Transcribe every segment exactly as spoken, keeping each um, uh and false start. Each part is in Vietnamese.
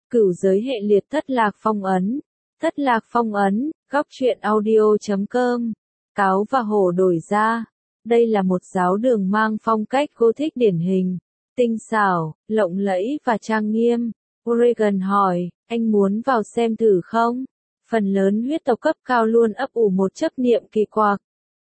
Cửu giới hệ liệt thất lạc phong ấn. Thất lạc phong ấn, góc truyện audio chấm com. Cáo và hổ đổi ra. Đây là một giáo đường mang phong cách Gothic điển hình, tinh xảo, lộng lẫy và trang nghiêm. Oregon hỏi, anh muốn vào xem thử không? Phần lớn huyết tộc cấp cao luôn ấp ủ một chấp niệm kỳ quặc.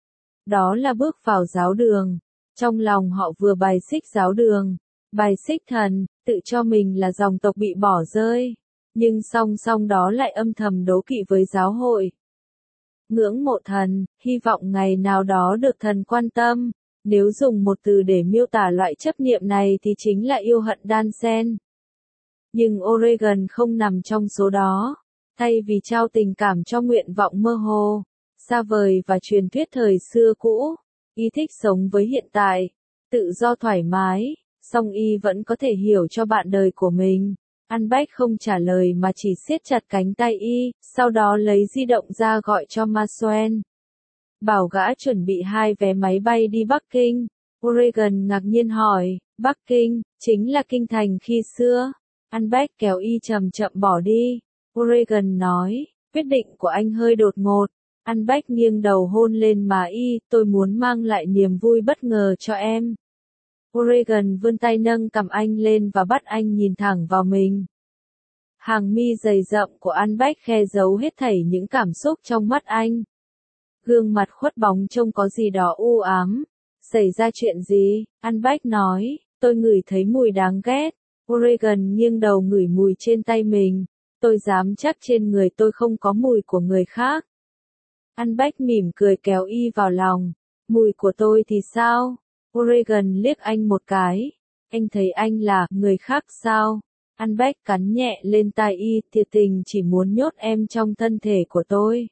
Đó là bước vào giáo đường. Trong lòng họ vừa bài xích giáo đường, bài xích thần, tự cho mình là dòng tộc bị bỏ rơi. Nhưng song song đó lại âm thầm đố kỵ với giáo hội. Ngưỡng mộ thần, hy vọng ngày nào đó được thần quan tâm. Nếu dùng một từ để miêu tả loại chấp niệm này thì chính là yêu hận đan xen. Nhưng Oregon không nằm trong số đó. Thay vì trao tình cảm cho nguyện vọng mơ hồ, xa vời và truyền thuyết thời xưa cũ, y thích sống với hiện tại, tự do thoải mái, song y vẫn có thể hiểu cho bạn đời của mình. Albrecht không trả lời mà chỉ siết chặt cánh tay y, sau đó lấy di động ra gọi cho Maxwell. Bảo gã chuẩn bị hai vé máy bay đi Bắc Kinh. Oregon ngạc nhiên hỏi, Bắc Kinh, chính là kinh thành khi xưa. Albrecht kéo y chậm chậm bỏ đi. Oregon nói, quyết định của anh hơi đột ngột. Albrecht nghiêng đầu hôn lên má y, tôi muốn mang lại niềm vui bất ngờ cho em. Oregon vươn tay nâng cằm anh lên và bắt anh nhìn thẳng vào mình. Hàng mi dày rậm của Albrecht khe giấu hết thảy những cảm xúc trong mắt anh. Gương mặt khuất bóng trông có gì đó u ám. Xảy ra chuyện gì? Albrecht nói, tôi ngửi thấy mùi đáng ghét. Oregon nghiêng đầu ngửi mùi trên tay mình. Tôi dám chắc trên người tôi không có mùi của người khác. Albrecht mỉm cười kéo y vào lòng. Mùi của tôi thì sao? Oregon liếc anh một cái. Anh thấy anh là người khác sao? Albrecht cắn nhẹ lên tai y, thiệt tình chỉ muốn nhốt em trong thân thể của tôi.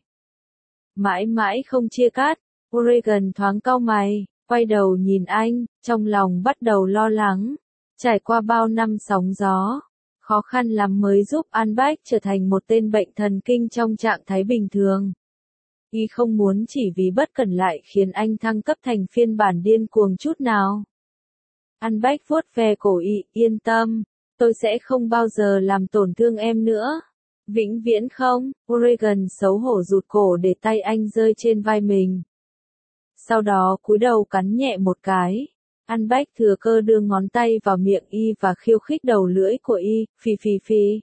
Mãi mãi không chia cắt. Oregon thoáng cau mày, quay đầu nhìn anh, trong lòng bắt đầu lo lắng. Trải qua bao năm sóng gió, khó khăn lắm mới giúp Albrecht trở thành một tên bệnh thần kinh trong trạng thái bình thường. Y không muốn chỉ vì bất cẩn lại khiến anh thăng cấp thành phiên bản điên cuồng chút nào. Albrecht vuốt ve cổ y, yên tâm, tôi sẽ không bao giờ làm tổn thương em nữa. Vĩnh viễn không? Oregon xấu hổ rụt cổ để tay anh rơi trên vai mình. Sau đó cúi đầu cắn nhẹ một cái. Albrecht thừa cơ đưa ngón tay vào miệng y và khiêu khích đầu lưỡi của y, phì phì phì.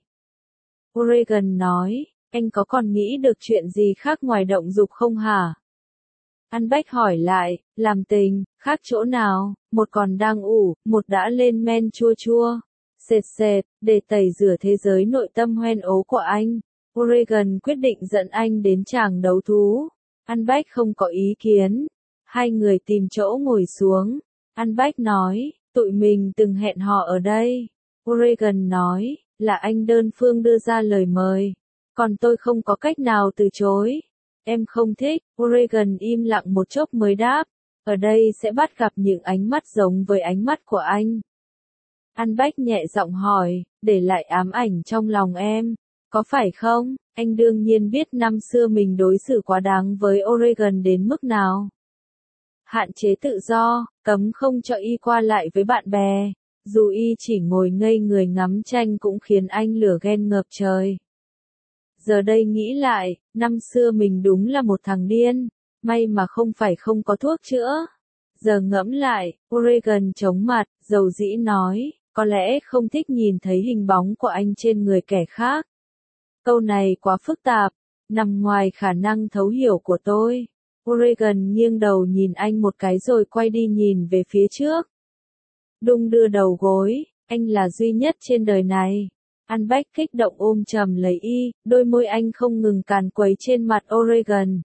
Oregon nói, anh có còn nghĩ được chuyện gì khác ngoài động dục không hả? Albrecht hỏi lại, làm tình, khác chỗ nào, một còn đang ủ, một đã lên men chua chua. Sệt sệt, để tẩy rửa thế giới nội tâm hoen ố của anh. Oregon quyết định dẫn anh đến tràng đấu thú. Albrecht không có ý kiến. Hai người tìm chỗ ngồi xuống. Albrecht nói, tụi mình từng hẹn hò ở đây. Oregon nói, là anh đơn phương đưa ra lời mời. Còn tôi không có cách nào từ chối. Em không thích. Oregon im lặng một chốc mới đáp. Ở đây sẽ bắt gặp những ánh mắt giống với ánh mắt của anh. Albrecht nhẹ giọng hỏi, để lại ám ảnh trong lòng em. Có phải không? Anh đương nhiên biết năm xưa mình đối xử quá đáng với Oregon đến mức nào. Hạn chế tự do, cấm không cho y qua lại với bạn bè. Dù y chỉ ngồi ngây người ngắm tranh cũng khiến anh lửa ghen ngập trời. Giờ đây nghĩ lại, năm xưa mình đúng là một thằng điên. May mà không phải không có thuốc chữa. Giờ ngẫm lại, Oregon chống mặt, dầu dĩ nói, có lẽ không thích nhìn thấy hình bóng của anh trên người kẻ khác. Câu này quá phức tạp, nằm ngoài khả năng thấu hiểu của tôi. Oregon nghiêng đầu nhìn anh một cái rồi quay đi nhìn về phía trước. Đung đưa đầu gối, anh là duy nhất trên đời này. Albrecht kích động ôm chầm lấy y, đôi môi anh không ngừng càn quấy trên mặt Oregon.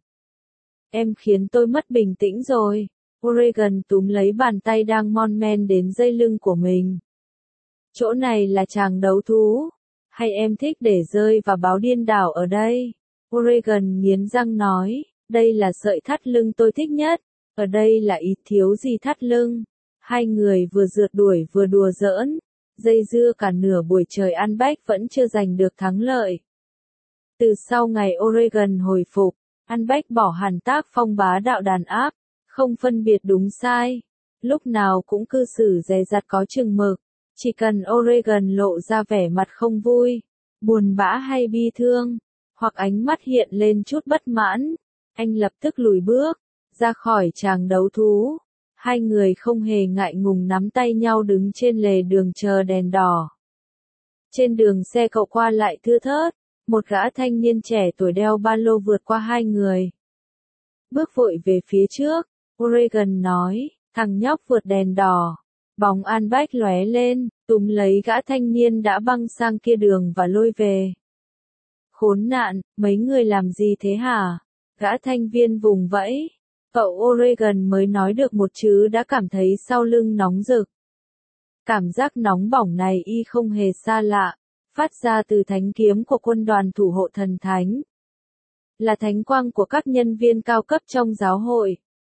Em khiến tôi mất bình tĩnh rồi. Oregon túm lấy bàn tay đang mon men đến dây lưng của mình. Chỗ này là tràng đấu thú. Hay em thích để rơi và báo điên đảo ở đây? Oregon nghiến răng nói, đây là sợi thắt lưng tôi thích nhất. Ở đây là ít thiếu gì thắt lưng. Hai người vừa rượt đuổi vừa đùa giỡn. Dây dưa cả nửa buổi trời Albrecht vẫn chưa giành được thắng lợi. Từ sau ngày Oregon hồi phục, Albrecht bỏ hẳn tác phong bá đạo đàn áp, không phân biệt đúng sai. Lúc nào cũng cư xử dè dặt có chừng mực. Chỉ cần Oregon lộ ra vẻ mặt không vui, buồn bã hay bi thương, hoặc ánh mắt hiện lên chút bất mãn, anh lập tức lùi bước, ra khỏi tràng đấu thú. Hai người không hề ngại ngùng nắm tay nhau đứng trên lề đường chờ đèn đỏ. Trên đường xe cộ qua lại thưa thớt, một gã thanh niên trẻ tuổi đeo ba lô vượt qua hai người. Bước vội về phía trước, O'Regan nói, thằng nhóc vượt đèn đỏ. Bóng Albrecht lóe lên, túm lấy gã thanh niên đã băng sang kia đường và lôi về. Khốn nạn, mấy người làm gì thế hả? Gã thanh viên vùng vẫy. Cậu O'Regan mới nói được một chữ đã cảm thấy sau lưng nóng rực. Cảm giác nóng bỏng này y không hề xa lạ, phát ra từ thánh kiếm của quân đoàn thủ hộ thần thánh. Là thánh quang của các nhân viên cao cấp trong giáo hội.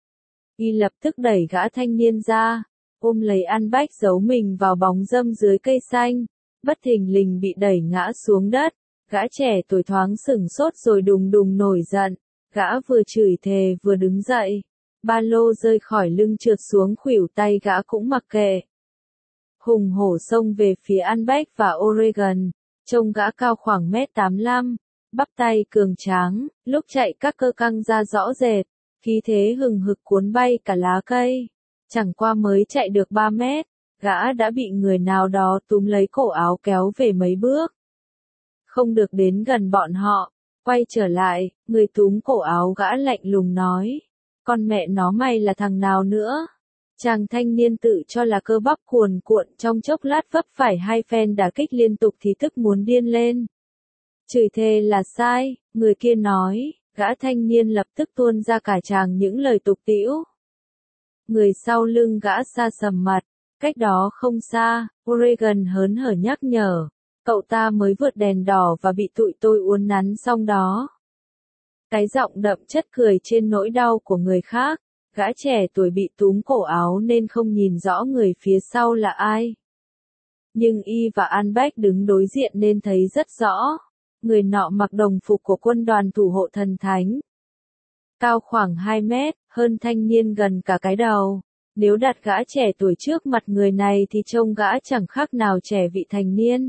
Y lập tức đẩy gã thanh niên ra, ôm lấy Albrecht giấu mình vào bóng râm dưới cây xanh, bất thình lình bị đẩy ngã xuống đất. Gã trẻ tuổi thoáng sửng sốt rồi đùng đùng nổi giận, gã vừa chửi thề vừa đứng dậy, ba lô rơi khỏi lưng trượt xuống khuỷu tay gã cũng mặc kệ. Hùng hổ xông về phía Albrecht và O'Regan, trông gã cao khoảng mét tám lăm, bắp tay cường tráng, lúc chạy các cơ căng ra rõ rệt, khí thế hừng hực cuốn bay cả lá cây. Chẳng qua mới chạy được ba mét, gã đã bị người nào đó túm lấy cổ áo kéo về mấy bước. Không được đến gần bọn họ, quay trở lại, người túm cổ áo gã lạnh lùng nói, con mẹ nó mày là thằng nào nữa? Chàng thanh niên tự cho là cơ bắp cuồn cuộn trong chốc lát vấp phải hai phen đả kích liên tục thì tức muốn điên lên. Chửi thề là sai, người kia nói, gã thanh niên lập tức tuôn ra cả tràng những lời tục tĩu. Người sau lưng gã sa sầm mặt, cách đó không xa, O'Regan hớn hở nhắc nhở, cậu ta mới vượt đèn đỏ và bị tụi tôi uốn nắn xong đó. Cái giọng đậm chất cười trên nỗi đau của người khác, gã trẻ tuổi bị túm cổ áo nên không nhìn rõ người phía sau là ai. Nhưng y và Albrecht đứng đối diện nên thấy rất rõ, người nọ mặc đồng phục của quân đoàn thủ hộ thần thánh. Cao khoảng hai mét, hơn thanh niên gần cả cái đầu. Nếu đặt gã trẻ tuổi trước mặt người này thì trông gã chẳng khác nào trẻ vị thành niên.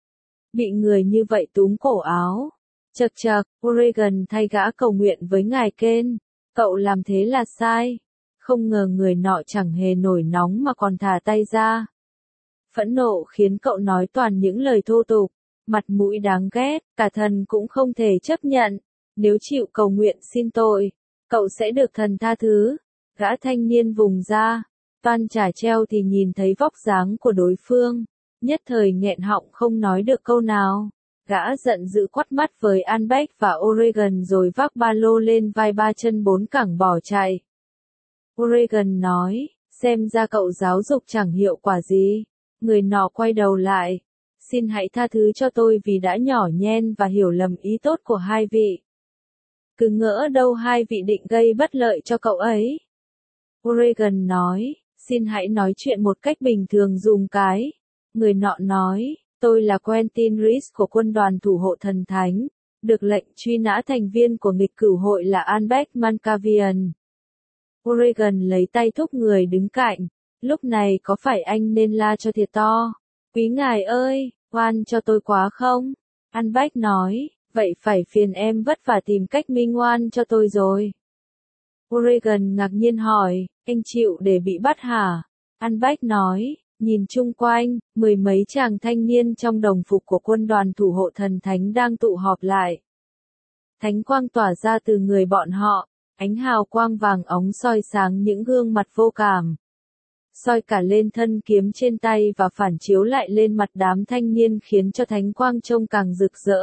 Bị người như vậy túm cổ áo. Chậc chậc, O'Regan thay gã cầu nguyện với ngài Ken. Cậu làm thế là sai. Không ngờ người nọ chẳng hề nổi nóng mà còn thả tay ra. Phẫn nộ khiến cậu nói toàn những lời thô tục. Mặt mũi đáng ghét, cả thần cũng không thể chấp nhận. Nếu chịu cầu nguyện xin tội, cậu sẽ được thần tha thứ. Gã thanh niên vùng ra, toan trả treo thì nhìn thấy vóc dáng của đối phương, nhất thời nghẹn họng không nói được câu nào. Gã giận dữ quắt mắt với Albrecht và O'Regan rồi vác ba lô lên vai ba chân bốn cẳng bỏ chạy. O'Regan nói, xem ra cậu giáo dục chẳng hiệu quả gì. Người nọ quay đầu lại, xin hãy tha thứ cho tôi vì đã nhỏ nhen và hiểu lầm ý tốt của hai vị. Cứ ngỡ đâu hai vị định gây bất lợi cho cậu ấy. O'Regan nói, xin hãy nói chuyện một cách bình thường dùm cái. Người nọ nói, tôi là Quentin Reese của quân đoàn thủ hộ thần thánh, được lệnh truy nã thành viên của nghịch cửu hội là Albrecht Mancavian. O'Regan lấy tay thúc người đứng cạnh, lúc này có phải anh nên la cho thiệt to? Quý ngài ơi, oan cho tôi quá không? Albrecht nói, vậy phải phiền em vất vả tìm cách minh oan cho tôi rồi. O'Regan ngạc nhiên hỏi, anh chịu để bị bắt hả? Albrecht nói, nhìn chung quanh, mười mấy chàng thanh niên trong đồng phục của quân đoàn thủ hộ thần thánh đang tụ họp lại. Thánh quang tỏa ra từ người bọn họ, ánh hào quang vàng óng soi sáng những gương mặt vô cảm. Soi cả lên thân kiếm trên tay và phản chiếu lại lên mặt đám thanh niên khiến cho thánh quang trông càng rực rỡ.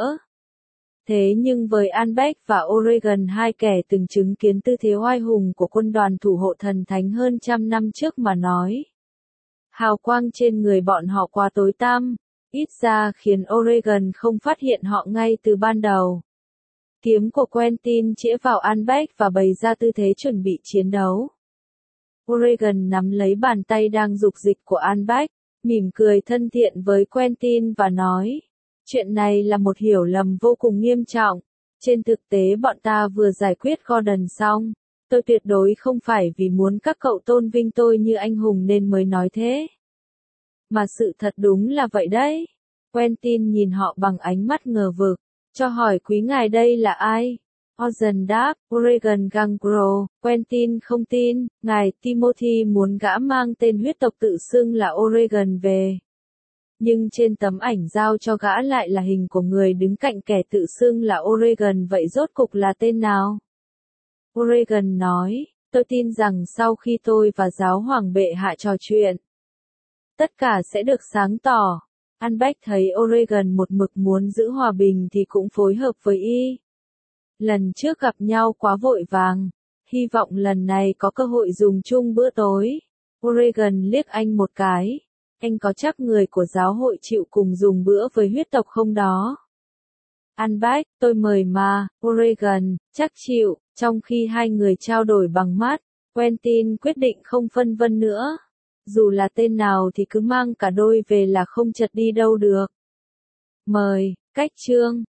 Thế nhưng với Albrecht và O'Regan, hai kẻ từng chứng kiến tư thế oai hùng của quân đoàn thủ hộ thần thánh hơn trăm năm trước mà nói, hào quang trên người bọn họ quá tối tăm, ít ra khiến O'Regan không phát hiện họ ngay từ ban đầu. Kiếm của Quentin chĩa vào Albrecht và bày ra tư thế chuẩn bị chiến đấu. O'Regan nắm lấy bàn tay đang dục dịch của Albrecht, mỉm cười thân thiện với Quentin và nói, chuyện này là một hiểu lầm vô cùng nghiêm trọng. Trên thực tế bọn ta vừa giải quyết Gordon xong. Tôi tuyệt đối không phải vì muốn các cậu tôn vinh tôi như anh hùng nên mới nói thế. Mà sự thật đúng là vậy đấy. Quentin nhìn họ bằng ánh mắt ngờ vực. Cho hỏi quý ngài đây là ai? Ozen đáp, Oregon Gangro. Quentin không tin, ngài Timothy muốn gã mang tên huyết tộc tự xưng là Oregon về. Nhưng trên tấm ảnh giao cho gã lại là hình của người đứng cạnh kẻ tự xưng là Oregon, vậy rốt cục là tên nào? Oregon nói, tôi tin rằng sau khi tôi và giáo hoàng bệ hạ trò chuyện, tất cả sẽ được sáng tỏ. Albrecht thấy Oregon một mực muốn giữ hòa bình thì cũng phối hợp với y. Lần trước gặp nhau quá vội vàng, hy vọng lần này có cơ hội dùng chung bữa tối. Oregon liếc anh một cái. Anh có chắc người của giáo hội chịu cùng dùng bữa với huyết tộc không đó? Albrecht, tôi mời mà. Oregon, chắc chịu. Trong khi hai người trao đổi bằng mắt, Quentin quyết định không phân vân nữa. Dù là tên nào thì cứ mang cả đôi về là không chật đi đâu được. Mời, cách chương.